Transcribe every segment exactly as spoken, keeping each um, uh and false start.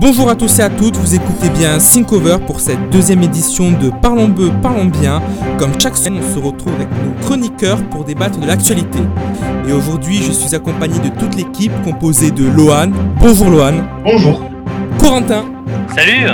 Bonjour à tous et à toutes, vous écoutez bien Syncover pour cette deuxième édition de Parlons Beu, Parlons Bien. Comme chaque semaine, on se retrouve avec nos chroniqueurs pour débattre de l'actualité. Et aujourd'hui, je suis accompagné de toute l'équipe composée de Lohan. Bonjour Lohan. Bonjour. Corentin. Salut.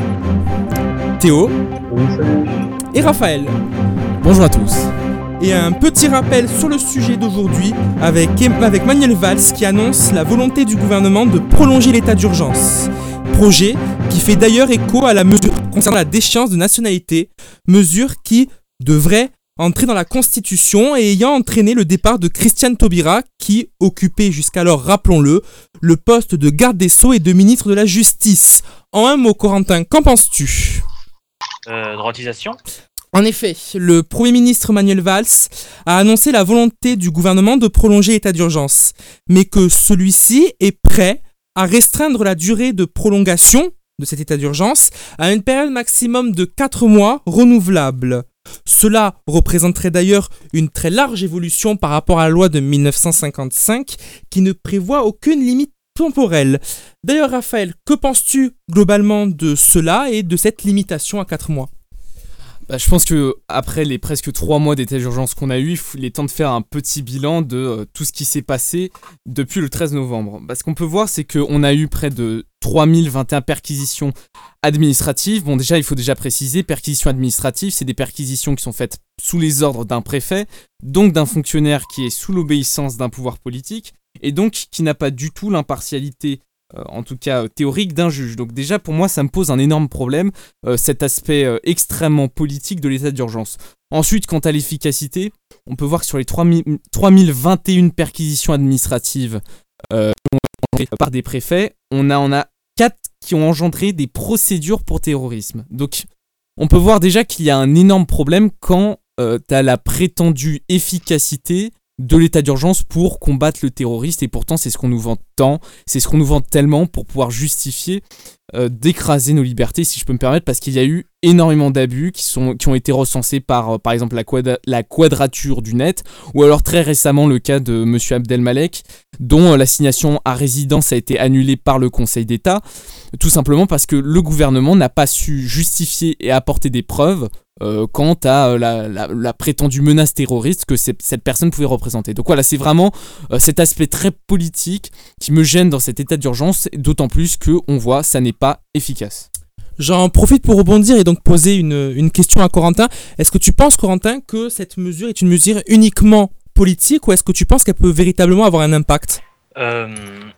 Théo. Oui, salut. Et Raphaël. Bonjour à tous. Et un petit rappel sur le sujet d'aujourd'hui avec, avec Manuel Valls qui annonce la volonté du gouvernement de prolonger l'état d'urgence. Projet qui fait d'ailleurs écho à la mesure concernant la déchéance de nationalité, mesure qui devrait entrer dans la Constitution et ayant entraîné le départ de Christiane Taubira qui occupait jusqu'alors, rappelons-le, le poste de garde des Sceaux et de ministre de la Justice. En un mot, Corentin, qu'en penses-tu ? Euh, droitisation ? En effet, le Premier ministre Manuel Valls a annoncé la volonté du gouvernement de prolonger l'état d'urgence, mais que celui-ci est prêt à restreindre la durée de prolongation de cet état d'urgence à une période maximum de quatre mois renouvelable. Cela représenterait d'ailleurs une très large évolution par rapport à la loi de dix-neuf cent cinquante-cinq qui ne prévoit aucune limite temporelle. D'ailleurs, Raphaël, que penses-tu globalement de cela et de cette limitation à quatre mois ? Bah, je pense que après les presque trois mois d'état d'urgence qu'on a eu, il est temps de faire un petit bilan de euh, tout ce qui s'est passé depuis le treize novembre. Bah, ce qu'on peut voir, c'est qu'on a eu près de trois mille vingt et un perquisitions administratives. Bon, déjà, il faut déjà préciser, perquisitions administratives, c'est des perquisitions qui sont faites sous les ordres d'un préfet, donc d'un fonctionnaire qui est sous l'obéissance d'un pouvoir politique, et donc qui n'a pas du tout l'impartialité Euh, en tout cas euh, théorique, d'un juge. Donc déjà, pour moi, ça me pose un énorme problème, euh, cet aspect euh, extrêmement politique de l'état d'urgence. Ensuite, quant à l'efficacité, on peut voir que sur les trois mille vingt et une perquisitions administratives euh, par des préfets, on a, on a quatre qui ont engendré des procédures pour terrorisme. Donc, on peut voir déjà qu'il y a un énorme problème quand euh, tu as la prétendue efficacité de l'état d'urgence pour combattre le terroriste, et pourtant c'est ce qu'on nous vend tant, c'est ce qu'on nous vend tellement pour pouvoir justifier euh, d'écraser nos libertés, si je peux me permettre, parce qu'il y a eu énormément d'abus qui, sont, qui ont été recensés par, euh, par exemple, la, quadra- la quadrature du net, ou alors très récemment le cas de M. Abdelmalek, dont euh, l'assignation à résidence a été annulée par le Conseil d'État, tout simplement parce que le gouvernement n'a pas su justifier et apporter des preuves Euh, quant à euh, la, la, la prétendue menace terroriste que cette personne pouvait représenter. Donc voilà, c'est vraiment euh, cet aspect très politique qui me gêne dans cet état d'urgence, d'autant plus qu'on voit ça n'est pas efficace. J'en profite pour rebondir et donc poser une, une question à Corentin. Est-ce que tu penses, Corentin, que cette mesure est une mesure uniquement politique ou est-ce que tu penses qu'elle peut véritablement avoir un impact ? euh,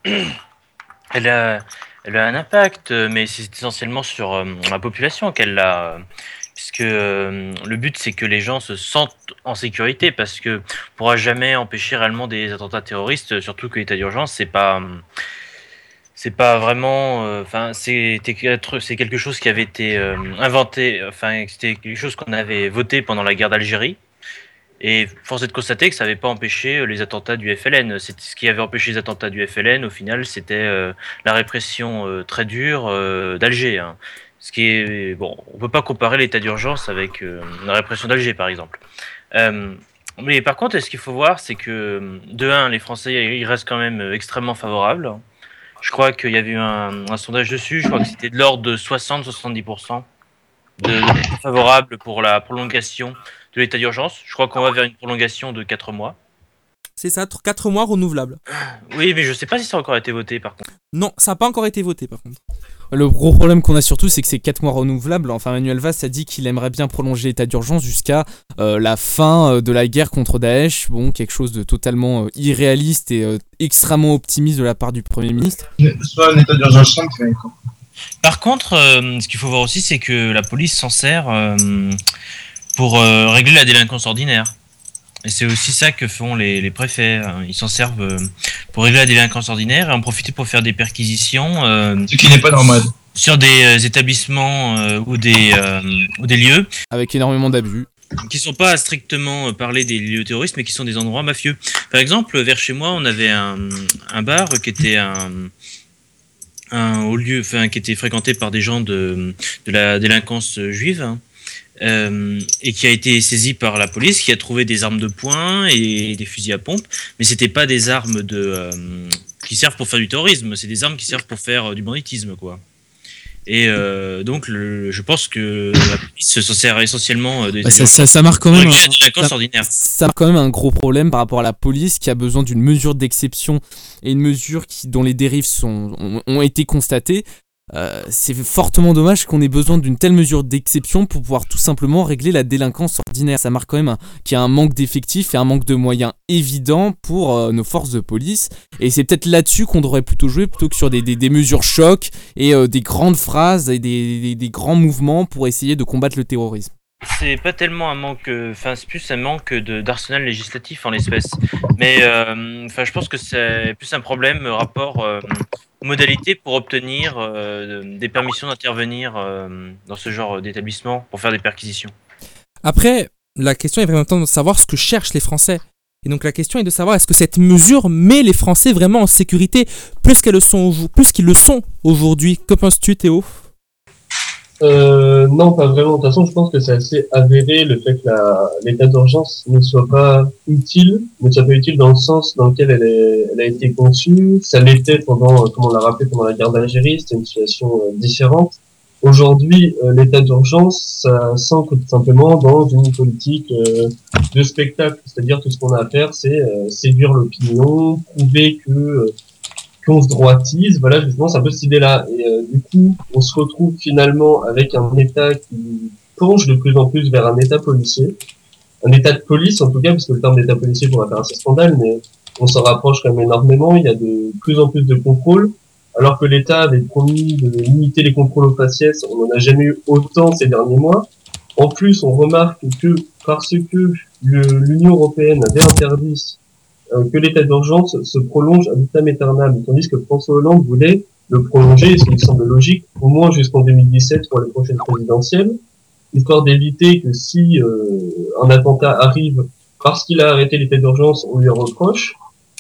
elle, a, elle a un impact, mais c'est essentiellement sur euh, la population qu'elle l'a... Puisque euh, le but, c'est que les gens se sentent en sécurité, parce que on pourra jamais empêcher réellement des attentats terroristes, surtout que l'état d'urgence, c'est pas, c'est pas vraiment, enfin, euh, c'est, c'est quelque chose qui avait été euh, inventé, enfin, c'était quelque chose qu'on avait voté pendant la guerre d'Algérie. Et force est de constater que ça n'avait pas empêché les attentats du F L N. C'est ce qui avait empêché les attentats du F L N, au final, c'était euh, la répression euh, très dure euh, d'Alger. Hein. Ce qui est bon, on peut pas comparer l'état d'urgence avec euh, la répression d'Alger, par exemple. Euh, mais par contre, ce qu'il faut voir, c'est que de un, les Français, ils restent quand même extrêmement favorables. Je crois qu'il y avait eu un, un sondage dessus. Je crois que c'était de l'ordre de soixante à soixante-dix pour cent de, de favorables pour la prolongation de l'état d'urgence. Je crois qu'on va vers une prolongation de quatre mois. C'est ça, quatre mois renouvelables. Oui, mais je sais pas si ça a encore été voté, par contre. Non, ça n'a pas encore été voté, par contre. Le gros problème qu'on a surtout, c'est que c'est quatre mois renouvelables. Enfin, Manuel Valls a dit qu'il aimerait bien prolonger l'état d'urgence jusqu'à euh, la fin de la guerre contre Daesh. Bon, quelque chose de totalement euh, irréaliste et euh, extrêmement optimiste de la part du Premier ministre. Soit un état d'urgence simple, mais quoi. Par contre, euh, ce qu'il faut voir aussi, c'est que la police s'en sert euh, pour euh, régler la délinquance ordinaire. Et c'est aussi ça que font les, les préfets. Ils s'en servent euh, pour régler la délinquance ordinaire et en profiter pour faire des perquisitions. Euh, Ce qui n'est pas normal. Sur des euh, établissements euh, ou, des, euh, ou des lieux. Avec énormément d'abus. Qui ne sont pas à strictement parler des lieux terroristes, mais qui sont des endroits mafieux. Par exemple, vers chez moi, on avait un, un bar qui était un, un haut lieu, enfin, qui était fréquenté par des gens de, de la délinquance juive. Hein. Euh, et qui a été saisi par la police, qui a trouvé des armes de poing et des fusils à pompe, mais c'était pas des armes de, euh, qui servent pour faire du terrorisme, c'est des armes qui servent pour faire du banditisme, quoi. Et euh, donc, le, je pense que la police s'en sert essentiellement de Bah, ça, ça, ça marque quand même la un, délinquance ça, ordinaire. ça marque quand même un gros problème par rapport à la police qui a besoin d'une mesure d'exception et une mesure qui, dont les dérives sont, ont, ont été constatées. Euh, c'est fortement dommage qu'on ait besoin d'une telle mesure d'exception pour pouvoir tout simplement régler la délinquance ordinaire. Ça marque quand même un, qu'il y a un manque d'effectifs et un manque de moyens évident pour euh, nos forces de police. Et c'est peut-être là-dessus qu'on devrait plutôt jouer plutôt que sur des, des, des mesures chocs et euh, des grandes phrases et des, des, des grands mouvements pour essayer de combattre le terrorisme. C'est pas tellement un manque, enfin c'est plus un manque de, d'arsenal législatif en l'espèce. Mais euh, enfin je pense que c'est plus un problème euh, rapport euh, aux modalités pour obtenir euh, des permissions d'intervenir euh, dans ce genre d'établissement pour faire des perquisitions. Après, la question est vraiment de savoir ce que cherchent les Français. Et donc la question est de savoir est-ce que cette mesure met les Français vraiment en sécurité plus qu'elles le sont, plus qu'ils le sont aujourd'hui. Que penses-tu, Théo ? Euh, non, pas vraiment. De toute façon, je pense que c'est assez avéré le fait que la, l'état d'urgence ne soit pas utile, ne soit pas utile dans le sens dans lequel elle, est, elle a été conçue. Ça l'était pendant, comme on l'a rappelé, pendant la guerre d'Algérie, c'était une situation euh, différente. Aujourd'hui, euh, l'état d'urgence, ça s'ancre tout simplement dans une politique euh, de spectacle. C'est-à-dire tout ce qu'on a à faire, c'est euh, séduire l'opinion, prouver que euh, qu'on se droitise, voilà, justement, c'est un peu cette idée-là. Et euh, du coup, on se retrouve finalement avec un État qui penche de plus en plus vers un État policier, un État de police en tout cas, parce que le terme d'État policier pourrait faire assez scandale, mais on s'en rapproche quand même énormément. Il y a de plus en plus de contrôles, alors que l'État avait promis de limiter les contrôles aux faciès. On n'en a jamais eu autant ces derniers mois. En plus, on remarque que parce que le, l'Union européenne avait interdit que l'état d'urgence se prolonge ad vitam aeternam, tandis que François Hollande voulait le prolonger, et ce qui me semble logique, au moins jusqu'en deux mille dix-sept pour les prochaines présidentielles, histoire d'éviter que si euh, un attentat arrive parce qu'il a arrêté l'état d'urgence, on lui en reproche,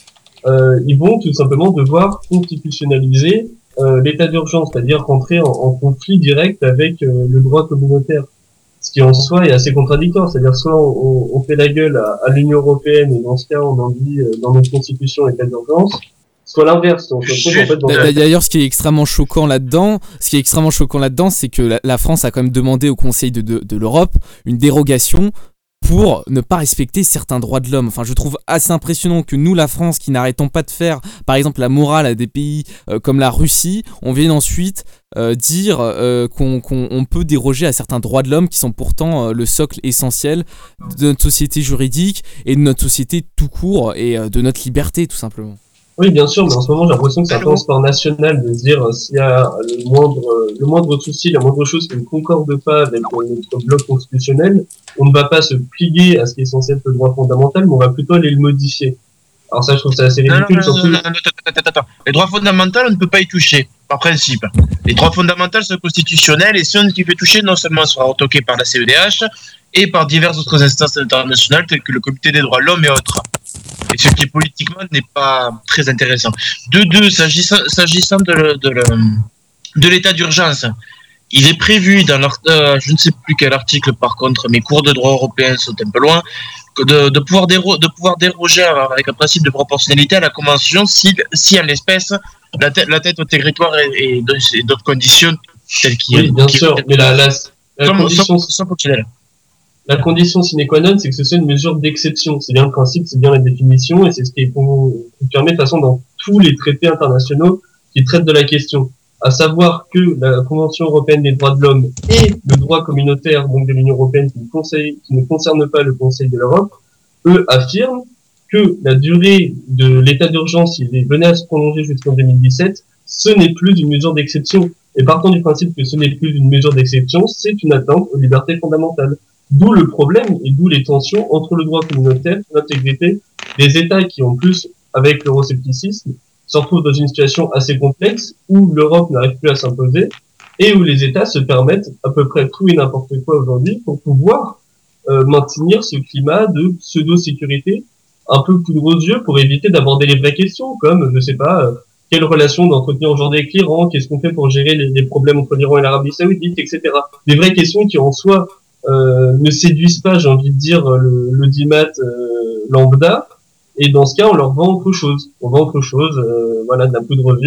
euh, ils vont tout simplement devoir constitutionnaliser euh, l'état d'urgence, c'est-à-dire rentrer en, en conflit direct avec euh, le droit communautaire. Ce qui en soi est assez contradictoire, c'est-à-dire soit on, on fait la gueule à, à l'Union européenne et dans ce cas on en dit euh, dans notre constitution état d'urgence, soit l'inverse. On se retrouve en fait dans D'a- D'ailleurs, ce qui est extrêmement choquant là-dedans, ce qui est extrêmement choquant là-dedans, c'est que la, la France a quand même demandé au Conseil de, de, de l'Europe une dérogation pour ne pas respecter certains droits de l'homme. Enfin, je trouve assez impressionnant que nous, la France, qui n'arrêtons pas de faire, par exemple, la morale à des pays euh, comme la Russie, on vienne ensuite euh, dire euh, qu'on, qu'on on peut déroger à certains droits de l'homme qui sont pourtant euh, le socle essentiel de notre société juridique et de notre société tout court et euh, de notre liberté, tout simplement. Oui, bien sûr, mais en ce moment, j'ai l'impression que c'est un peu un sport national de se dire euh, s'il y a le moindre, euh, le moindre souci, la moindre chose qui ne concorde pas avec euh, notre bloc constitutionnel, on ne va pas se plier à ce qui est censé être le droit fondamental, mais on va plutôt aller le modifier. Alors ça, je trouve ça assez Non, non, ridicule, non, non, surtout... non, non, attends, attends, attends. Les droits fondamentaux, on ne peut pas y toucher, par principe. Les droits fondamentaux sont constitutionnels et si on y fait toucher, non seulement sera retoqué par la C E D H et par diverses autres instances internationales telles que le Comité des droits de l'homme et autres. Et ce qui politiquement n'est pas très intéressant. De deux, s'agissant, s'agissant de, le- de, le- de l'état d'urgence, il est prévu dans l'art- euh, je ne sais plus quel article par contre, mes cours de droit européen sont un peu loin, que de, de, pouvoir, déro- de pouvoir déroger avec un principe de proportionnalité à la Convention si, si en l'espèce la, tête- la tête au territoire et, et d'autres conditions telles qu'il Oui, bien qu'il- sûr, mais la, la, la sont, condition... sont, sont fonctionnelles. La condition sine qua non, c'est que ce soit une mesure d'exception. C'est bien le principe, c'est bien la définition, et c'est ce qui est confirmé de toute façon dans tous les traités internationaux qui traitent de la question. À savoir que la Convention européenne des droits de l'homme et le droit communautaire, donc de l'Union européenne, qui ne, conseille, qui ne concerne pas le Conseil de l'Europe, eux affirment que la durée de l'état d'urgence, s'il venait à se prolonger jusqu'en deux mille dix-sept, ce n'est plus une mesure d'exception. Et partant du principe que ce n'est plus une mesure d'exception, c'est une atteinte aux libertés fondamentales. D'où le problème et d'où les tensions entre le droit communautaire et l'intégrité des États qui, en plus, avec l'euroscepticisme, se retrouvent dans une situation assez complexe où l'Europe n'arrive plus à s'imposer et où les États se permettent à peu près tout et n'importe quoi aujourd'hui pour pouvoir euh, maintenir ce climat de pseudo-sécurité un peu poudre aux yeux pour éviter d'aborder les vraies questions comme, je sais pas, euh, quelle relation d'entretenir aujourd'hui avec l'Iran, qu'est-ce qu'on fait pour gérer les, les problèmes entre l'Iran et l'Arabie Saoudite, et cetera. Des vraies questions qui en soi Euh, ne séduisent pas, j'ai envie de dire, le, le dimat euh, lambda, et dans ce cas, on leur vend autre chose. On vend autre chose, euh, voilà, de la poudre aux yeux.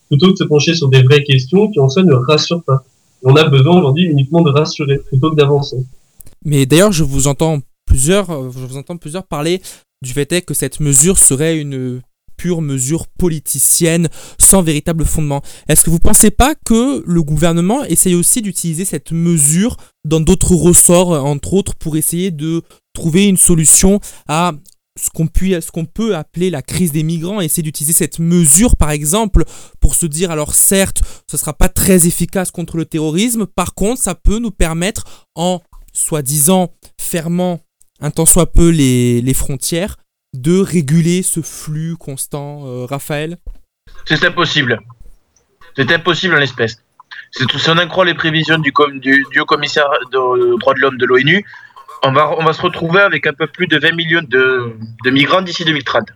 plutôt que de se pencher sur des vraies questions qui en soi ne rassurent pas. On a besoin aujourd'hui uniquement de rassurer plutôt que d'avancer. Mais d'ailleurs, je vous entends plusieurs, euh, je vous entends plusieurs parler du fait est que cette mesure serait une pure mesure politicienne sans véritable fondement. Est-ce que vous ne pensez pas que le gouvernement essaye aussi d'utiliser cette mesure dans d'autres ressorts, entre autres, pour essayer de trouver une solution à ce qu'on, peut, ce qu'on peut appeler la crise des migrants, essayer d'utiliser cette mesure, par exemple, pour se dire, alors certes, ce ne sera pas très efficace contre le terrorisme, par contre, ça peut nous permettre, en soi-disant fermant un tant soit peu les, les frontières, de réguler ce flux constant, euh, Raphaël? C'est impossible. C'est impossible en l'espèce. C'est tout, si on en croit les prévisions du, com, du, du haut-commissaire aux droits de l'homme de l'ONU, on va, on va se retrouver avec un peu plus de vingt millions de, de migrants d'ici deux mille trente.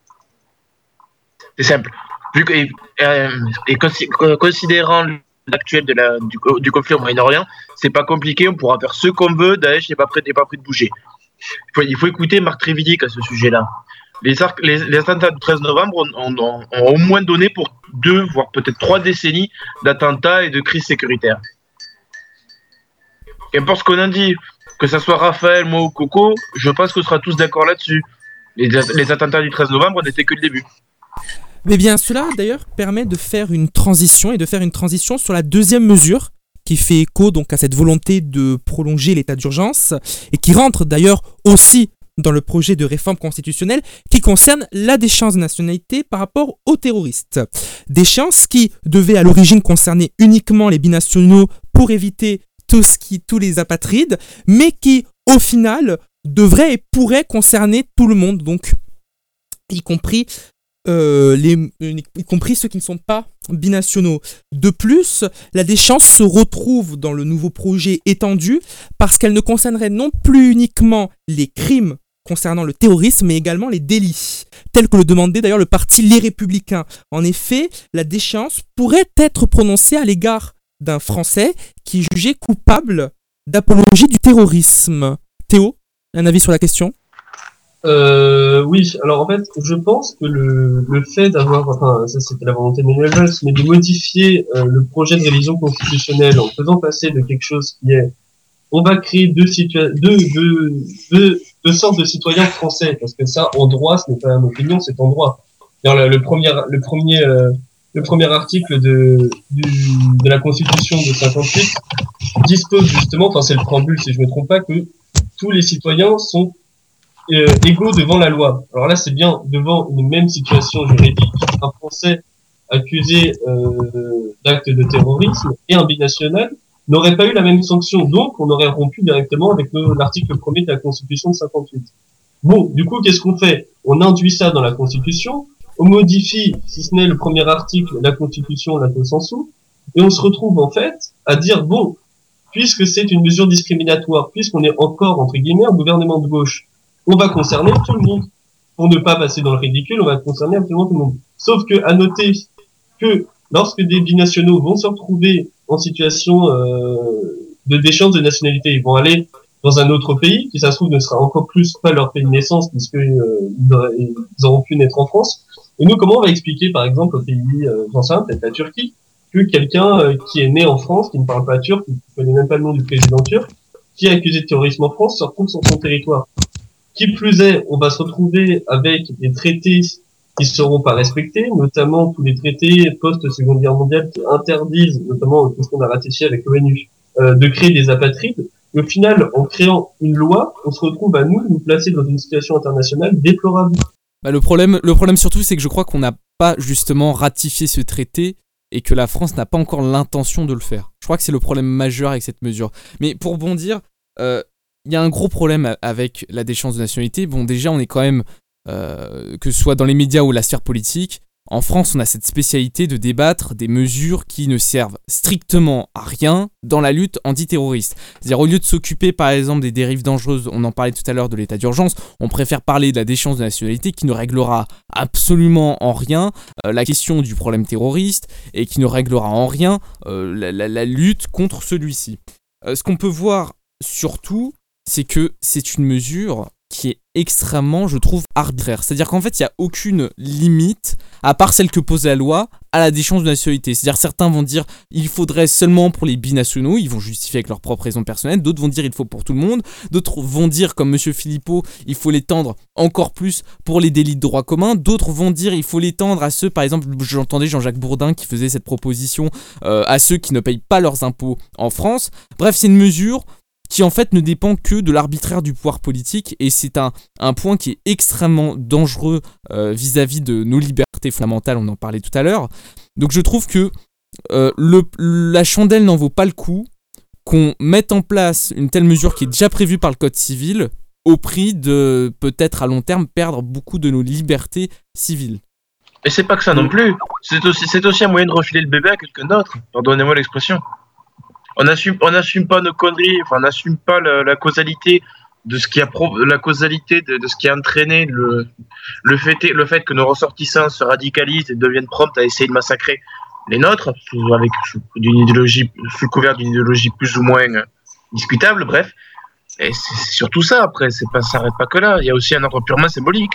C'est simple. Vu que, et, et considérant l'actuel de la, du, du conflit au Moyen-Orient, c'est pas compliqué, on pourra faire ce qu'on veut, Daesh n'est pas prêt, n'est pas prêt de bouger. Il faut, il faut écouter Marc Trévidic à ce sujet-là. Les, les, les attentats du treize novembre ont, ont, ont, ont au moins donné pour deux, voire peut-être trois décennies d'attentats et de crises sécuritaires. Qu'importe ce qu'on en dit, que ce soit Raphaël, moi ou Coco, je pense qu'on sera tous d'accord là-dessus. Les, les attentats du treize novembre n'étaient que le début. Mais bien, cela d'ailleurs permet de faire une transition et de faire une transition sur la deuxième mesure qui fait écho donc à cette volonté de prolonger l'état d'urgence et qui rentre d'ailleurs aussi dans le projet de réforme constitutionnelle qui concerne la déchéance de nationalité par rapport aux terroristes. Déchéance qui devait à l'origine concerner uniquement les binationaux pour éviter tout ce qui, tous les apatrides, mais qui au final devrait et pourrait concerner tout le monde, donc y compris Euh, les, y compris ceux qui ne sont pas binationaux. De plus, la déchéance se retrouve dans le nouveau projet étendu parce qu'elle ne concernerait non plus uniquement les crimes concernant le terrorisme, mais également les délits, tels que le demandait d'ailleurs le parti Les Républicains. En effet, la déchéance pourrait être prononcée à l'égard d'un Français qui est jugé coupable d'apologie du terrorisme. Théo, un avis sur la question ? Euh, oui, alors en fait, je pense que le, le fait d'avoir, enfin, ça c'était la volonté de Manuel Valls, mais de modifier euh, le projet de révision constitutionnelle en faisant passer de quelque chose qui est, on va créer deux, situa- deux, deux, deux, deux sortes de citoyens français, parce que ça, en droit, ce n'est pas une opinion, c'est en droit. Alors, le, le premier, le premier, euh, le premier article de, du, de la Constitution de cinquante-huit dispose justement, enfin c'est le préambule si je me trompe pas, que tous les citoyens sont Euh, égaux devant la loi. Alors là, c'est bien devant une même situation juridique, un Français accusé euh, d'acte de terrorisme et un binational n'aurait pas eu la même sanction. Donc, on aurait rompu directement avec le, l'article premier de la Constitution de cinquante-huit. Bon, du coup, qu'est-ce qu'on fait? On induit ça dans la Constitution, on modifie, si ce n'est le premier article, la Constitution, la consensus, et on se retrouve en fait à dire, bon, puisque c'est une mesure discriminatoire, puisqu'on est encore, entre guillemets, un gouvernement de gauche, on va concerner tout le monde. Pour ne pas passer dans le ridicule, on va concerner absolument tout le monde. Sauf que, à noter que lorsque des binationaux vont se retrouver en situation euh, de déchéance de nationalité, ils vont aller dans un autre pays, qui ça se trouve ne sera encore plus pas leur pays de naissance, puisque euh, ils auront pu naître en France. Et nous, comment on va expliquer, par exemple, au pays, euh, j'en sais rien, peut-être la Turquie, que quelqu'un euh, qui est né en France, qui ne parle pas turc, qui ne connaît même pas le nom du président turc, qui est accusé de terrorisme en France, se retrouve sur son territoire. Qui plus est, on va se retrouver avec des traités qui ne seront pas respectés, notamment tous les traités post-Seconde Guerre mondiale qui interdisent, notamment tout ce qu'on a ratifié avec l'ONU, euh, de créer des apatrides. Au final, en créant une loi, on se retrouve à nous, nous placer dans une situation internationale déplorable. Bah le problème, le problème surtout, c'est que je crois qu'on n'a pas justement ratifié ce traité et que la France n'a pas encore l'intention de le faire. Je crois que c'est le problème majeur avec cette mesure. Mais pour bondir... Euh, il y a un gros problème avec la déchéance de nationalité. Bon, déjà, on est quand même, euh, que ce soit dans les médias ou la sphère politique, en France, on a cette spécialité de débattre des mesures qui ne servent strictement à rien dans la lutte antiterroriste. C'est-à-dire, au lieu de s'occuper, par exemple, des dérives dangereuses, on en parlait tout à l'heure de l'état d'urgence, on préfère parler de la déchéance de nationalité qui ne réglera absolument en rien euh, la question du problème terroriste et qui ne réglera en rien euh, la, la, la lutte contre celui-ci. Euh, ce qu'on peut voir surtout, c'est que c'est une mesure qui est extrêmement, je trouve, arbitraire. C'est-à-dire qu'en fait, il n'y a aucune limite, à part celle que pose la loi, à la déchéance de nationalité. C'est-à-dire certains vont dire il faudrait seulement pour les binationaux, ils vont justifier avec leurs propres raisons personnelles, d'autres vont dire il faut pour tout le monde, d'autres vont dire comme monsieur Philippot, il faut l'étendre encore plus pour les délits de droit commun, d'autres vont dire il faut l'étendre à ceux, par exemple, j'entendais Jean-Jacques Bourdin qui faisait cette proposition euh, à ceux qui ne payent pas leurs impôts en France. Bref, c'est une mesure qui en fait ne dépend que de l'arbitraire du pouvoir politique, et c'est un, un point qui est extrêmement dangereux euh, vis-à-vis de nos libertés fondamentales, on en parlait tout à l'heure. Donc je trouve que euh, le, la chandelle n'en vaut pas le coup, qu'on mette en place une telle mesure qui est déjà prévue par le Code civil, au prix de peut-être à long terme perdre beaucoup de nos libertés civiles. Et c'est pas que ça non plus, c'est aussi, c'est aussi un moyen de refiler le bébé à quelqu'un d'autre, pardonnez-moi l'expression. On n'assume on assume pas nos conneries, enfin on n'assume pas la, la causalité de ce qui a pro, la causalité de, de ce qui a entraîné le le fait le fait que nos ressortissants se radicalisent et deviennent prompts à essayer de massacrer les nôtres sous, avec sous, d'une idéologie sous couvert d'une idéologie plus ou moins discutable, bref. Et c'est surtout ça après, c'est pas ça s'arrête pas que là, il y a aussi un ordre purement symbolique.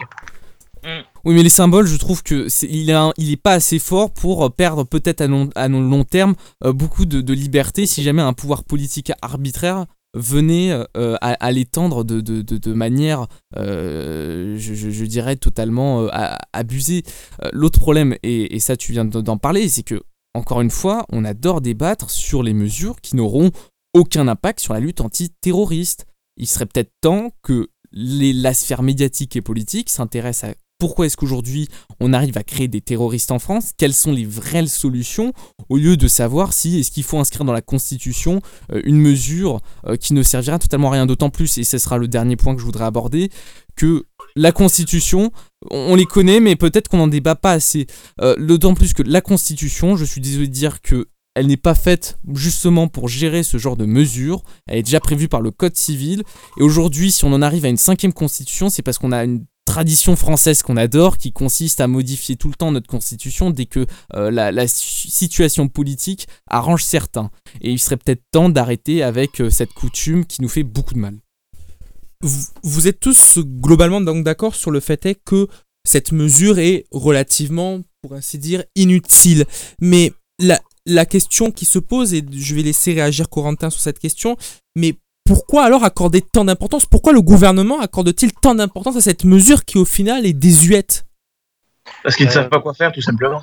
Oui, mais les symboles, je trouve que c'est, il, est un, il est pas assez fort pour perdre peut-être à long, à long terme euh, beaucoup de, de liberté si jamais un pouvoir politique arbitraire venait euh, à, à l'étendre de, de, de, de manière, euh, je, je, je dirais, totalement euh, abusée. Euh, l'autre problème, et, et ça tu viens d'en parler, c'est que, encore une fois, on adore débattre sur les mesures qui n'auront aucun impact sur la lutte antiterroriste. Il serait peut-être temps que les, la sphère médiatique et politique s'intéresse à pourquoi est-ce qu'aujourd'hui on arrive à créer des terroristes en France, quelles sont les vraies solutions, au lieu de savoir si est-ce qu'il faut inscrire dans la Constitution euh, une mesure euh, qui ne servira totalement à rien, d'autant plus, et ce sera le dernier point que je voudrais aborder, que la Constitution, on, on les connaît, mais peut-être qu'on n'en débat pas assez. Euh, d'autant plus que la Constitution, je suis désolé de dire que elle n'est pas faite justement pour gérer ce genre de mesures, elle est déjà prévue par le Code civil, et aujourd'hui, si on en arrive à une cinquième Constitution, c'est parce qu'on a une tradition française qu'on adore, qui consiste à modifier tout le temps notre constitution dès que euh, la, la situation politique arrange certains. Et il serait peut-être temps d'arrêter avec euh, cette coutume qui nous fait beaucoup de mal. Vous, vous êtes tous globalement donc d'accord sur le fait est que cette mesure est relativement, pour ainsi dire, inutile. Mais la, la question qui se pose, et je vais laisser réagir Corentin sur cette question, mais pourquoi alors accorder tant d'importance ? Pourquoi le gouvernement accorde-t-il tant d'importance à cette mesure qui au final est désuète ? Parce qu'ils ne Euh, savent pas quoi faire, tout simplement.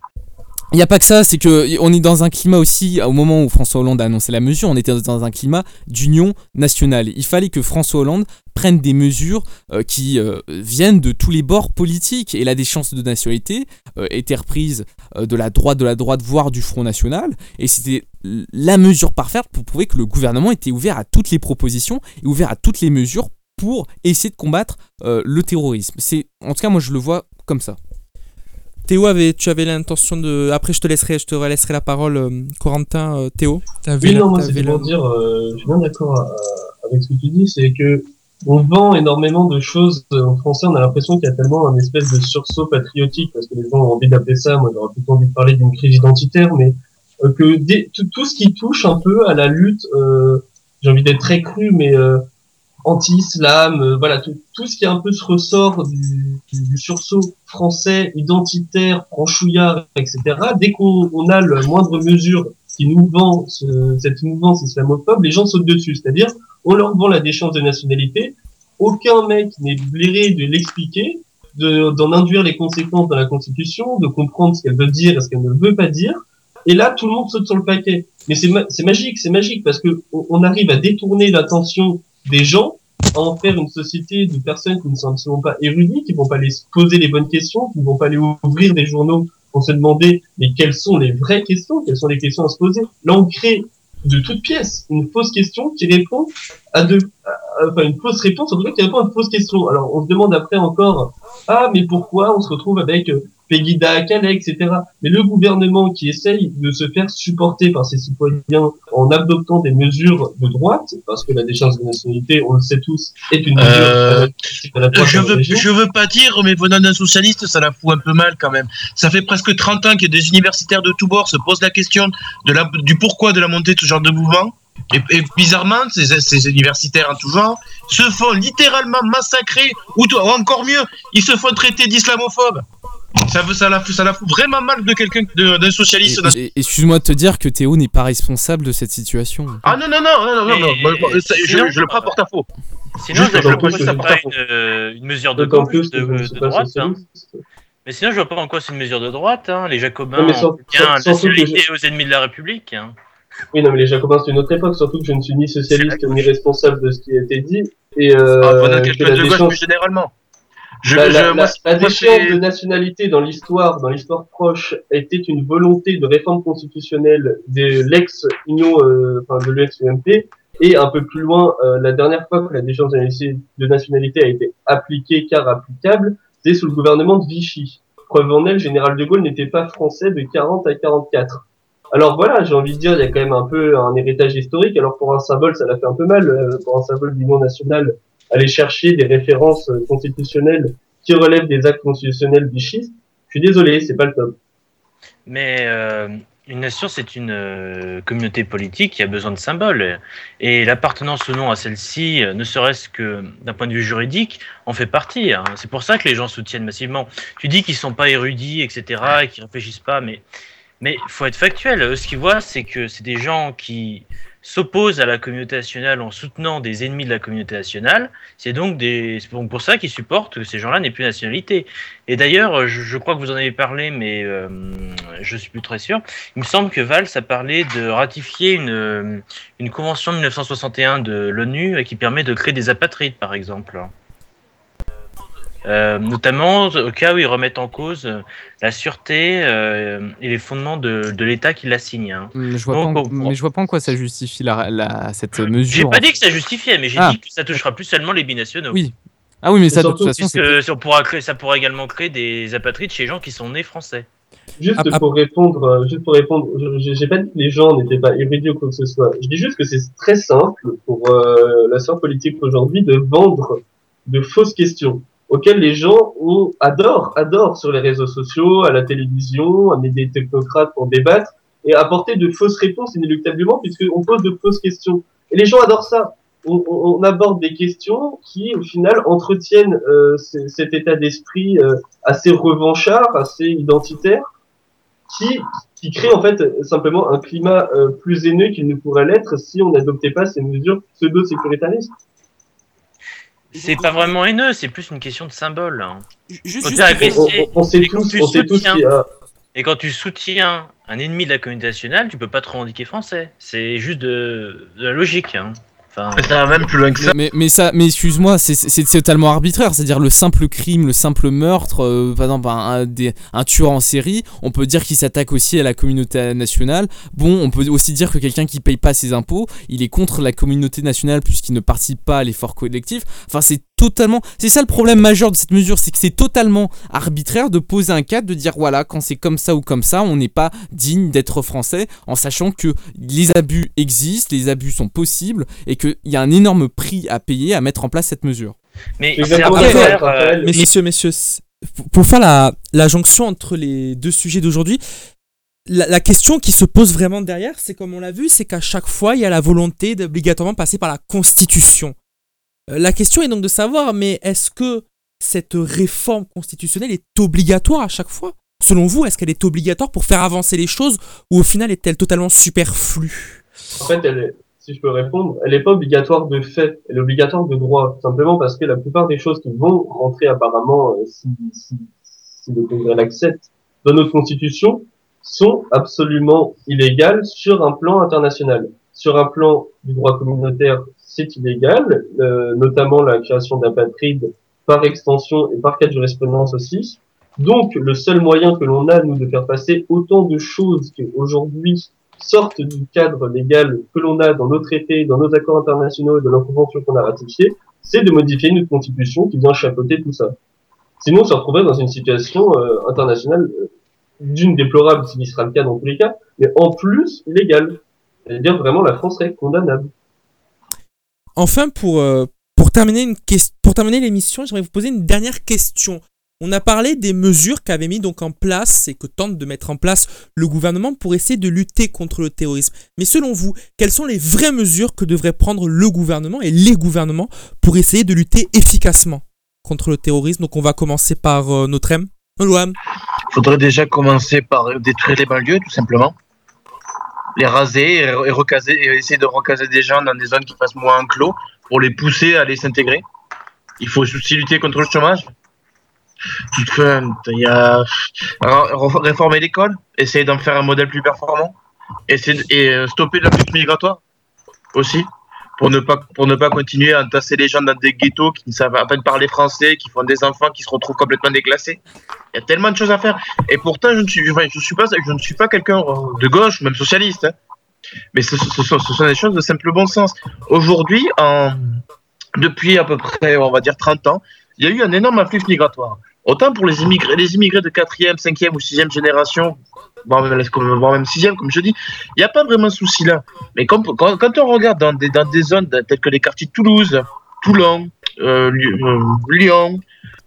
Il n'y a pas que ça, c'est qu'on est dans un climat aussi, au moment où François Hollande a annoncé la mesure, on était dans un climat d'union nationale. Il fallait que François Hollande prenne des mesures euh, qui euh, viennent de tous les bords politiques. Et la déchéance de nationalité euh, était reprise euh, de la droite, de la droite, voire du Front National. Et c'était la mesure parfaite pour prouver que le gouvernement était ouvert à toutes les propositions et ouvert à toutes les mesures pour essayer de combattre euh, le terrorisme. C'est, en tout cas, moi je le vois comme ça. Théo, avait, tu avais l'intention de... Après, je te laisserai, je te laisserai la parole, euh, Corentin. Euh, Théo, t'avais Oui, la- non, moi, t'avais c'est la- pour dire, euh, je suis bien d'accord euh, avec ce que tu dis, c'est que on vend énormément de choses euh, en français, on a l'impression qu'il y a tellement un espèce de sursaut patriotique, parce que les gens ont envie d'appeler ça, moi j'aurais plutôt envie de parler d'une crise identitaire, mais euh, que dès- tout, tout ce qui touche un peu à la lutte, euh, j'ai envie d'être très cru, mais euh, anti-islam, euh, voilà, tout, tout ce qui est un peu ce ressort du, du, du sursaut français, identitaire, franchouillard, et cetera. Dès qu'on on a la moindre mesure qui nous vend ce- cette mouvance islamophobe, les gens sautent dessus. C'est-à-dire, on leur vend la déchéance de nationalité, aucun mec n'est bléré de l'expliquer, de, d'en induire les conséquences dans la Constitution, de comprendre ce qu'elle veut dire et ce qu'elle ne veut pas dire. Et là, tout le monde saute sur le paquet. Mais c'est, ma- c'est magique, c'est magique, parce que on, on arrive à détourner l'attention des gens, à en faire une société de personnes qui ne sont absolument pas érudits, qui vont pas aller se poser les bonnes questions, qui vont pas aller ouvrir des journaux pour se demander mais quelles sont les vraies questions, quelles sont les questions à se poser. Là, on crée de toutes pièces une fausse question qui répond à deux, à- enfin une fausse réponse, en tout cas qui répond à une fausse question. Alors, on se demande après encore, ah mais pourquoi on se retrouve avec euh, Pegida, Calais, et cetera. Mais le gouvernement qui essaye de se faire supporter par ses citoyens en adoptant des mesures de droite, parce que la déchéance de nationalité, on le sait tous, est une mesure Euh, à la droite Je à la veux, région. je veux pas dire, mais venant d'un socialiste, ça la fout un peu mal quand même. Ça fait presque trente ans que des universitaires de tous bords se posent la question de la, du pourquoi de la montée de ce genre de mouvement. Et, et bizarrement, ces, ces universitaires en tout genre se font littéralement massacrer, ou, ou encore mieux, ils se font traiter d'islamophobes. Ça, veut- ça, la, fout- ça la fout vraiment mal de quelqu'un, de- d'un Et- socialiste. d'un- et- et excuse-moi de te dire que Théo n'est pas responsable de cette situation. Ah non, non, non, non, non, non, non, Et- moi, moi, ça, je, sinon- je le prends porte à faux. Sinon, Juste je, je d'autant vois plus pas que ça je paraît ne une, euh, une mesure de D'autant gauche, plus que de, je ne de suis pas droite. Hein. socialiste. Mais sinon, je vois pas en quoi c'est une mesure de droite. Hein. Les Jacobins Non, mais ont sans- bien sans- la sans doute que nationalité aux ennemis de la République. Hein. Oui, non, mais les Jacobins, c'est une autre époque, surtout que je ne suis ni socialiste C'est la ni gauche. responsable de ce qui a été dit. Et euh, Ah, venant de que quelqu'un la de gauche déchéance- plus généralement. Je, la, je- la, moi, la, c'est- la moi, déchéance c'est- de nationalité dans l'histoire, dans l'histoire proche, était une volonté de réforme constitutionnelle de l'ex-Union, euh, enfin de l'ex-U M P. Et un peu plus loin, euh, la dernière fois que la déchéance de nationalité a été appliquée car applicable, c'est sous le gouvernement de Vichy. Preuve en est, le général de Gaulle n'était pas français de quarante à quarante-quatre. Alors voilà, j'ai envie de dire, il y a quand même un peu un héritage historique. Alors pour un symbole, ça l'a fait un peu mal. Euh, pour un symbole d'union nationale, aller chercher des références euh, constitutionnelles qui relèvent des actes constitutionnels vichistes. Je suis désolé, c'est pas le top. Mais euh, une nation, c'est une euh, communauté politique qui a besoin de symboles. Et l'appartenance ou non à celle-ci, euh, ne serait-ce que d'un point de vue juridique, en fait partie. Hein. C'est pour ça que les gens soutiennent massivement. Tu dis qu'ils sont pas érudits, et cetera, et qu'ils réfléchissent pas, mais mais faut être factuel. Eux, ce qu'ils voient, c'est que c'est des gens qui s'opposent à la communauté nationale en soutenant des ennemis de la communauté nationale. C'est donc des, c'est donc pour ça qu'ils supportent que ces gens-là n'aient plus de nationalité. Et d'ailleurs, je, je crois que vous en avez parlé, mais euh, je suis plus très sûr. Il me semble que Valls a parlé de ratifier une, une convention de mille neuf cent soixante et un de l'ONU qui permet de créer des apatrides, par exemple. Euh, notamment au cas où ils remettent en cause euh, la sûreté euh, et les fondements de, de l'État qui la signe. Hein. Mais je vois, Donc, pas en, on- mais je vois pas en quoi ça justifie la, la- cette J'ai mesure. pas en dit fait. que ça justifiait, mais j'ai Ah. dit que ça touchera plus seulement les binationaux. Oui. Ah oui, mais ça, de toute surtout, façon, c'est. Puisque ça pourra, créer, ça pourra également créer des apatrides chez les gens qui sont nés français. Juste Ah, ah. pour répondre, euh, juste pour répondre, je- j'ai pas dit que les gens n'étaient pas érudits ou quoi que ce soit. Je dis juste que c'est très simple pour euh, la science politique aujourd'hui de vendre de fausses questions auxquelles les gens ont, adorent, adorent sur les réseaux sociaux, à la télévision, amener des technocrates pour débattre et apporter de fausses réponses inéluctablement puisqu'on pose de fausses questions. Et les gens adorent ça. On, on, on aborde des questions qui, au final, entretiennent euh, c- cet état d'esprit euh, assez revanchard, assez identitaire, qui, qui crée en fait simplement un climat euh, plus haineux qu'il ne pourrait l'être si on n'adoptait pas ces mesures pseudo-sécuritaristes. C'est pas vraiment haineux, c'est plus une question de symbole. Hein. Juste, Faut juste- faire agressif. On, on, on sait Et quand tous, tu on sait tous soutiens- qu'il y a... Et quand tu soutiens un ennemi de la communauté nationale, tu peux pas te revendiquer français. C'est juste de, de la logique. Hein. Enfin, Ça va même plus loin que ça. Mais, mais ça, mais excuse-moi, c'est- c'est c'est totalement arbitraire. C'est-à-dire le simple crime, le simple meurtre, euh, par exemple un, un, des- un tueur en série, on peut dire qu'il s'attaque aussi à la communauté nationale. Bon, on peut aussi dire que quelqu'un qui paye pas ses impôts, il est contre la communauté nationale puisqu'il ne participe pas à l'effort collectif. Enfin, c'est totalement, c'est ça le problème majeur de cette mesure, c'est que c'est totalement arbitraire de poser un cadre, de dire voilà, quand c'est comme ça ou comme ça, on n'est pas digne d'être français, en sachant que les abus existent, les abus sont possibles et qu'il y a un énorme prix à payer à mettre en place cette mesure. mais C'est c'est exactement arbitraire, ça, euh, Raphaël. Mais messieurs, messieurs, c'est- pour- pour faire la, la jonction entre les deux sujets d'aujourd'hui, la, la question qui se pose vraiment derrière, c'est comme on l'a vu, c'est qu'à chaque fois, il y a la volonté d'obligatoirement passer par la Constitution. Euh, La question est donc de savoir, mais est-ce que cette réforme constitutionnelle est obligatoire à chaque fois ? Selon vous, est-ce qu'elle est obligatoire pour faire avancer les choses ou au final est-elle totalement superflue ? En fait, elle est, si je peux répondre, elle n'est pas obligatoire de fait, elle est obligatoire de droit, tout simplement parce que la plupart des choses qui vont rentrer apparemment, euh, si, si, si le Congrès l'accepte, dans notre Constitution, sont absolument illégales sur un plan international. Sur un plan du droit communautaire, c'est illégal, euh, notamment la création d'apatrides par extension et par cas de jurisprudence aussi. Donc, le seul moyen que l'on a, nous, de faire passer autant de choses qu'aujourd'hui sortent du cadre légal que l'on a dans nos traités, dans nos accords internationaux et dans nos conventions qu'on a ratifiées, c'est de modifier notre constitution qui vient chapeauter tout ça. Sinon, on se retrouverait dans une situation euh, internationale euh, d'une déplorable, ce qui sera le cas dans tous les cas, mais en plus illégale. C'est-à-dire vraiment la France serait condamnable. Enfin, pour, euh, pour terminer, une ques- pour terminer l'émission, j'aimerais vous poser une dernière question. On a parlé des mesures qu'avait mis donc en place et que tente de mettre en place le gouvernement pour essayer de lutter contre le terrorisme. Mais selon vous, quelles sont les vraies mesures que devrait prendre le gouvernement et les gouvernements pour essayer de lutter efficacement contre le terrorisme ? Donc on va commencer par euh, notre M. Noam. faudrait déjà commencer par détruire les banlieues, tout simplement. Les raser et, et recaser, et essayer de recaser des gens dans des zones qui fassent moins enclos pour les pousser à aller s'intégrer. Il faut aussi lutter contre le chômage. Il y a alors, réformer l'école, essayer d'en faire un modèle plus performant, essayer de, et stopper l'afflux migratoire aussi, pour ne pas pour ne pas continuer à entasser les gens dans des ghettos qui ne savent à peine parler français, qui font des enfants qui se retrouvent complètement déclassés. Il y a tellement de choses à faire. Et pourtant, je ne suis, enfin, je suis pas, je ne suis pas quelqu'un de gauche, même socialiste. Hein. Mais ce, ce, ce, ce sont des choses de simple bon sens. Aujourd'hui, en, depuis à peu près, on va dire trente ans, il y a eu un énorme afflux migratoire. Autant pour les immigrés, les immigrés de quatrième, cinquième ou sixième génération, voire même, voire même sixième, comme je dis, il n'y a pas vraiment de souci là. Mais quand, quand, quand on regarde dans des, dans des zones telles que les quartiers de Toulouse, Toulon, euh, Lyon,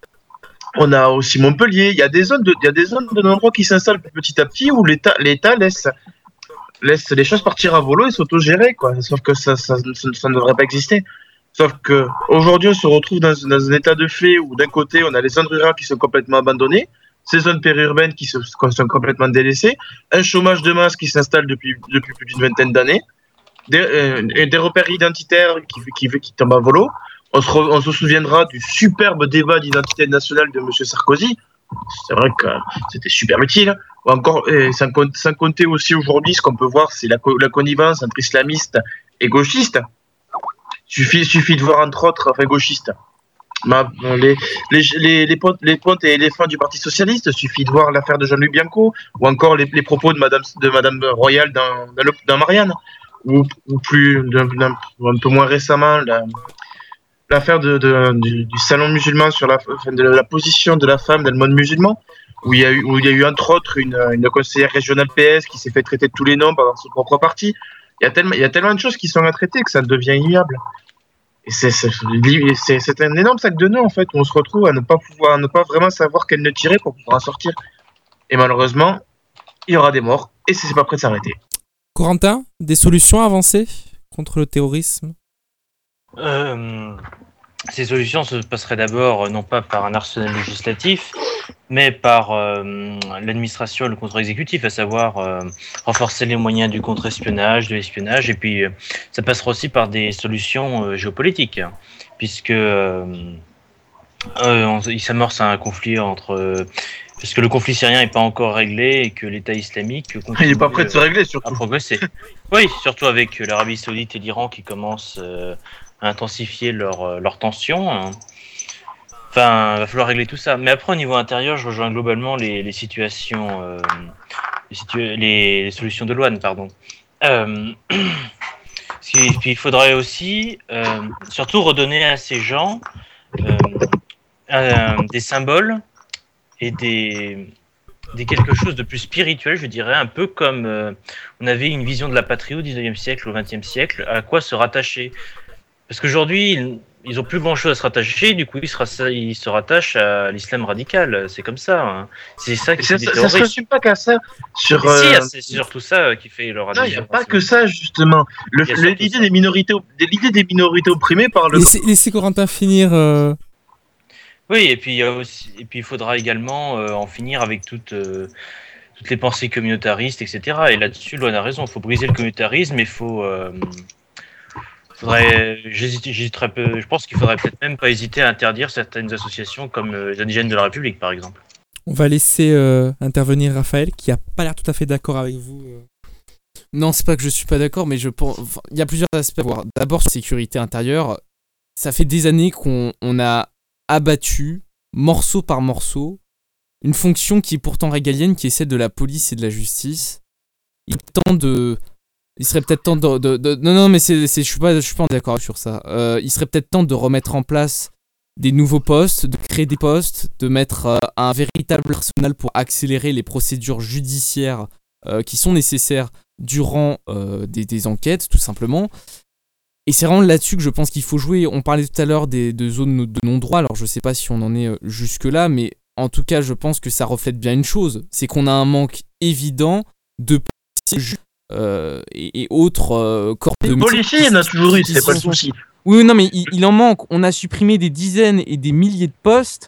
on a aussi Montpellier, il y a des zones de, il y a des zones de l'endroit qui s'installent petit à petit où l'État, l'État laisse, laisse les choses partir à volo et s'autogérer, quoi. Sauf que ça, ça, ça, ça ne devrait pas exister. Sauf que aujourd'hui, on se retrouve dans, dans un état de fait où d'un côté, on a les zones rurales qui sont complètement abandonnées, ces zones périurbaines qui, se, qui sont complètement délaissées, un chômage de masse qui s'installe depuis, depuis plus d'une vingtaine d'années, des, euh, des repères identitaires qui, qui, qui tombent à volo. On se, re, on se souviendra du superbe débat d'identité nationale de M. Sarkozy. C'est vrai que c'était super utile. Ou encore, et sans, sans compter aussi aujourd'hui, ce qu'on peut voir, c'est la, la connivence entre islamistes et gauchistes. Suffit, suffit de voir entre autres, enfin gauchistes, les, les, les, les, pontes, les pontes et éléphants du Parti Socialiste, suffit de voir l'affaire de Jean-Luc Bianco, ou encore les, les propos de Madame, de Madame Royal dans, dans, le, dans Marianne, ou, ou plus, d'un, d'un, un peu moins récemment, la, l'affaire de, de, du, du salon musulman sur la, de la position de la femme dans le monde musulman, où il y a eu, où il y a eu entre autres une, une conseillère régionale P S qui s'est fait traiter de tous les noms par son propre parti. Il y, a tellement, il y a tellement de choses qui sont à traiter que ça devient ignoble. Et c'est, c'est, c'est, c'est un énorme sac de nœuds, en fait, où on se retrouve à ne pas pouvoir, à ne pas vraiment savoir quel nœud tirer pour pouvoir en sortir. Et malheureusement, il y aura des morts, et c'est pas prêt de s'arrêter. Corentin, des solutions avancées contre le terrorisme ? euh, Ces solutions se passeraient d'abord non pas par un arsenal législatif, mais par euh, l'administration et le contrôle exécutif, à savoir euh, renforcer les moyens du contre-espionnage, de l'espionnage, et puis euh, ça passera aussi par des solutions euh, géopolitiques, hein, puisque euh, euh, on, il s'amorce un conflit entre... Euh, parce que le conflit syrien n'est pas encore réglé et que l'État islamique continue, il n'est pas prêt de se régler, surtout. À progresser. Oui, surtout avec l'Arabie Saoudite et l'Iran qui commencent euh, à intensifier leurs leur tensions. Hein. Enfin, il va falloir régler tout ça. Mais après, au niveau intérieur, je rejoins globalement les, les situations, euh, les, situa- les, les solutions de Loane, pardon. Euh, puis il faudrait aussi, euh, surtout, redonner à ces gens euh, euh, des symboles et des, des quelque chose de plus spirituel, je dirais, un peu comme euh, on avait une vision de la patrie au dix-neuvième siècle, au vingtième siècle, à quoi se rattacher. Parce qu'aujourd'hui, ils, ils ont plus grand-chose à se rattacher, du coup, ils se, ils se rattachent à l'islam radical. C'est comme ça. Hein. C'est ça qui ça, fait ça, des ça se résume pas qu'à ça. Sur, euh... euh... Si, c'est surtout ça qui fait leur radicalisme. Non, il n'y a pas que ça, justement. Le, le, l'idée, ça. Des minorités, l'idée des minorités opprimées par le... Laissez, laissez Corentin finir... Euh... Oui, et puis il y a aussi, et puis il faudra également euh, en finir avec toutes, euh, toutes les pensées communautaristes, et cetera. Et là-dessus, Loane a raison. Il faut briser le communautarisme. Il faut, euh, faudrait, j'hésite, j'hésiterais peu. Je pense qu'il faudrait peut-être même pas hésiter à interdire certaines associations comme euh, les indigènes de la République, par exemple. On va laisser euh, intervenir Raphaël, qui a pas l'air tout à fait d'accord avec vous. Euh. Non, c'est pas que je suis pas d'accord, mais je pense, enfin, il y a plusieurs aspects à voir. D'abord, sécurité intérieure. Ça fait des années qu'on on a abattu, morceau par morceau, une fonction qui est pourtant régalienne, qui est celle de la police et de la justice. Il est temps de... Il serait peut-être temps de... de, de... Non, non, mais c'est, c'est, je suis pas, je suis pas d'accord sur ça. Euh, il serait peut-être temps de remettre en place des nouveaux postes, de créer des postes, de mettre euh, un véritable arsenal pour accélérer les procédures judiciaires euh, qui sont nécessaires durant euh, des, des enquêtes, tout simplement. Et c'est vraiment là-dessus que je pense qu'il faut jouer. On parlait tout à l'heure des, de zones de non-droit, alors je sais pas si on en est jusque-là, mais en tout cas, je pense que ça reflète bien une chose, c'est qu'on a un manque évident de policiers euh, et, et autres euh, corps de métier. Policiers, il y en a toujours eu, c'est pas le souci. Oui, non, mais il, il en manque. On a supprimé des dizaines et des milliers de postes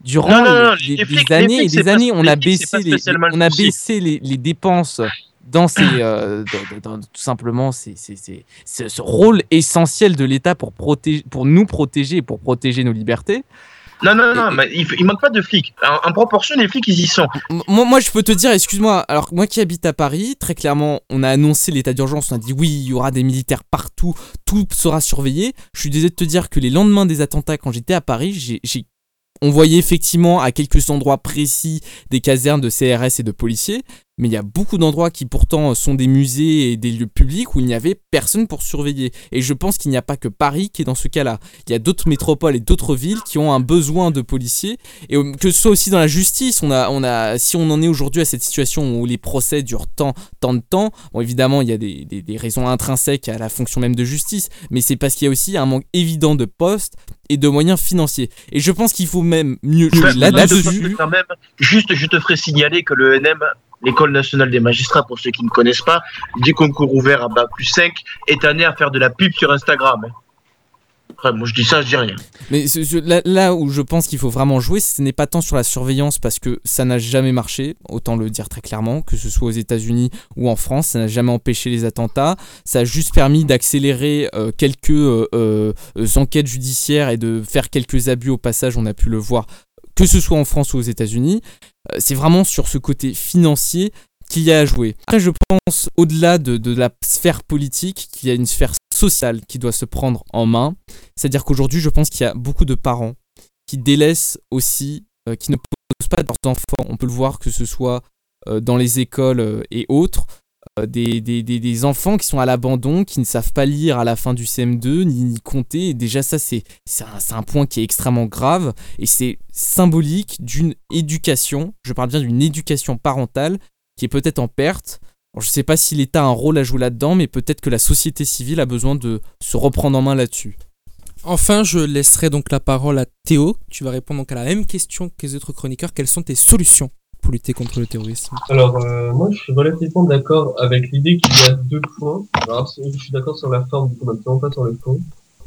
durant Non, non, non, les, les les- flics- des les années et flics, c'est des pas- années, on les a flics, c'est baissé pas les, les- spécialement le on a souci. baissé les, les dépenses dans ces, euh, dans- dans- dans- tout simplement c'est c'est- c'est- c'est ce rôle essentiel de l'État pour protéger, pour nous protéger et pour protéger nos libertés. Non, non, non, Et- mais il, il manque pas de flics. En, en proportion, les flics, ils y sont. M- Moi, moi, je peux te dire, excuse-moi, alors moi qui habite à Paris, très clairement, on a annoncé l'état d'urgence, on a dit oui, il y aura des militaires partout, tout sera surveillé. Je suis désolé de te dire que les lendemains des attentats, quand j'étais à Paris, j'ai, j'ai- on voyait effectivement à quelques endroits précis des casernes de C R S et de policiers, mais il y a beaucoup d'endroits qui pourtant sont des musées et des lieux publics où il n'y avait personne pour surveiller. Et je pense qu'il n'y a pas que Paris qui est dans ce cas-là. Il y a d'autres métropoles et d'autres villes qui ont un besoin de policiers, et euh, que ce soit aussi dans la justice. On a, on a, si on en est aujourd'hui à cette situation où les procès durent tant, tant de temps, bon évidemment il y a des, des, des raisons intrinsèques à la fonction même de justice, mais c'est parce qu'il y a aussi un manque évident de postes et de moyens financiers. Et je pense qu'il faut même mieux jouer Bah, là-dessus. quand même, juste, je te ferai signaler que le N M, l'École nationale des magistrats, pour ceux qui ne connaissent pas, des concours ouverts à bac plus cinq, est amené à faire de la pub sur Instagram. hein. Après, moi je dis ça, je dis rien. Mais ce- ce- là, là où je pense qu'il faut vraiment jouer, ce n'est pas tant sur la surveillance, parce que ça n'a jamais marché, autant le dire très clairement, que ce soit aux États-Unis ou en France, ça n'a jamais empêché les attentats. Ça a juste permis d'accélérer euh, quelques euh, euh, enquêtes judiciaires et de faire quelques abus au passage, on a pu le voir, que ce soit en France ou aux États-Unis. Euh, c'est vraiment sur ce côté financier qu'il y a à jouer. Après, je pense, au-delà de, de la sphère politique, qu'il y a une sphère sociale qui doit se prendre en main. C'est-à-dire qu'aujourd'hui, je pense qu'il y a beaucoup de parents qui délaissent aussi, euh, qui ne posent pas leurs enfants. On peut le voir que ce soit euh, dans les écoles euh, et autres, euh, des, des, des, des enfants qui sont à l'abandon, qui ne savent pas lire à la fin du C M deux, ni, ni compter. Et déjà, ça, c'est, c'est, un, c'est un point qui est extrêmement grave. Et c'est symbolique d'une éducation, je parle bien d'une éducation parentale, qui est peut-être en perte. Alors, je ne sais pas si l'État a un rôle à jouer là-dedans, mais peut-être que la société civile a besoin de se reprendre en main là-dessus. Enfin, je laisserai donc la parole à Théo. Tu vas répondre donc à la même question que les autres chroniqueurs. Quelles sont tes solutions pour lutter contre le terrorisme? Alors, euh, moi, je suis relativement d'accord avec l'idée qu'il y a deux points. Alors, je suis d'accord sur la forme, du coup, maintenant, pas sur le fond.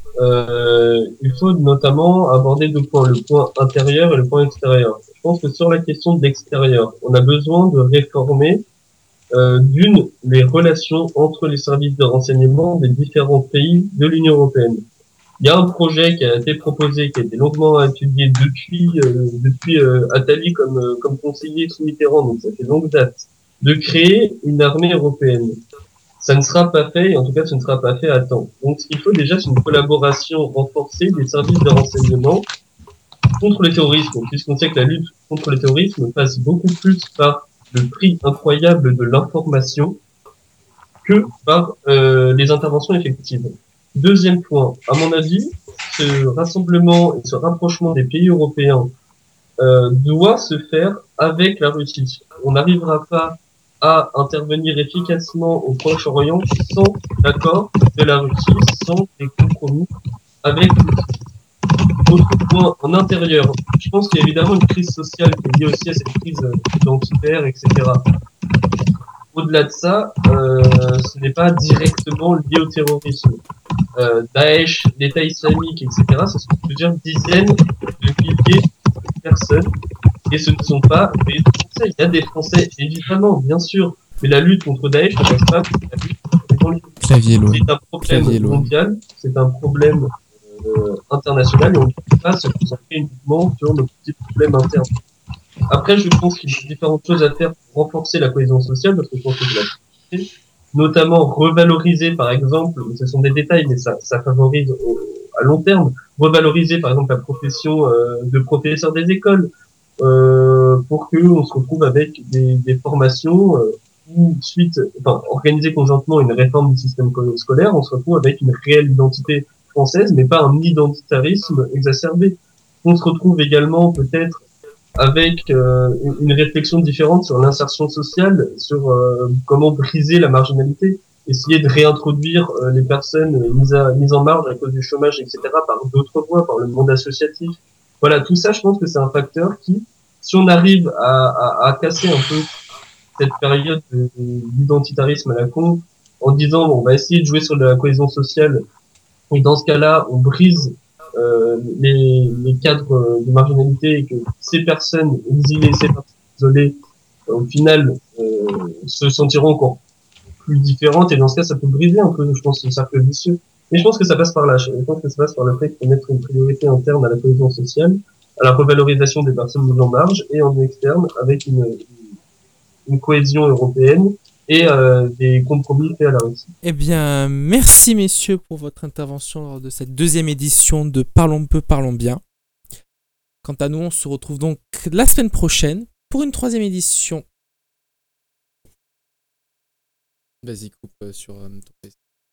Euh, il faut notamment aborder deux points, le point intérieur et le point extérieur. Je pense que sur la question de l'extérieur, on a besoin de réformer, euh, d'une, les relations entre les services de renseignement des différents pays de l'Union européenne. Il y a un projet qui a été proposé, qui a été longuement étudié depuis euh, depuis euh, Attali comme euh, comme conseiller sous Mitterrand, donc ça fait longue date, de créer une armée européenne. Ça ne sera pas fait, et en tout cas, ce ne sera pas fait à temps. Donc, ce qu'il faut déjà, c'est une collaboration renforcée des services de renseignement contre le terrorisme, puisqu'on sait que la lutte contre le terrorisme passe beaucoup plus par le prix incroyable de l'information que par euh, les interventions effectives. Deuxième point, à mon avis, ce rassemblement et ce rapprochement des pays européens euh, doit se faire avec la Russie. On n'arrivera pas à intervenir efficacement au Proche-Orient sans l'accord de la Russie, sans des compromis avec Russie. Autre point, en intérieur, je pense qu'il y a évidemment une crise sociale qui est liée aussi à cette crise identitaire, et cetera. Au-delà de ça, euh, ce n'est pas directement lié au terrorisme. Euh, Daesh, l'État islamique, et cetera, ce sont plusieurs dizaines de milliers de personnes, et ce ne sont pas des Français. Il y a des Français, évidemment, bien sûr, mais la lutte contre Daesh ne passe pas contre la lutte contre les Clavier loin. C'est un problème Clavier loin. mondial, c'est un problème euh, international, et on ne peut pas se concentrer uniquement sur nos petits problèmes internes. Après, je pense qu'il y a différentes choses à faire pour renforcer la cohésion sociale, parce que je pense que c'est la notamment revaloriser, par exemple, ce sont des détails, mais ça, ça favorise au, à long terme, revaloriser, par exemple, la profession euh, de professeur des écoles, euh, pour que on se retrouve avec des, des formations euh, où, suite, enfin, organiser conjointement une réforme du système scolaire, on se retrouve avec une réelle identité française, mais pas un identitarisme exacerbé. On se retrouve également, peut-être, avec euh, une réflexion différente sur l'insertion sociale, sur euh, comment briser la marginalité, essayer de réintroduire euh, les personnes mises, à, mises en marge à cause du chômage, et cetera, par d'autres voies, par le monde associatif. Voilà, tout ça, je pense que c'est un facteur qui, si on arrive à, à, à casser un peu cette période de- d'identitarisme à la con, en disant, bon, on va essayer de jouer sur la cohésion sociale, et dans ce cas-là, on brise euh, les, les cadres de marginalité et que ces personnes exilées, ces personnes isolées, au final, euh, se sentiront encore plus différentes, et dans ce cas, ça peut briser un peu, je pense, ce cercle vicieux. Mais je pense que ça passe par là. Je pense que ça passe par le fait qu'il faut mettre une priorité interne à la cohésion sociale, à la revalorisation des personnes vivant en marge, et en externe, avec une, une cohésion européenne et euh, des compromis faits à la Russie. Eh bien, merci messieurs pour votre intervention lors de cette deuxième édition de Parlons peu, parlons bien. Quant à nous, on se retrouve donc la semaine prochaine pour une troisième édition. Vas-y, coupe euh, sur euh, ton P C.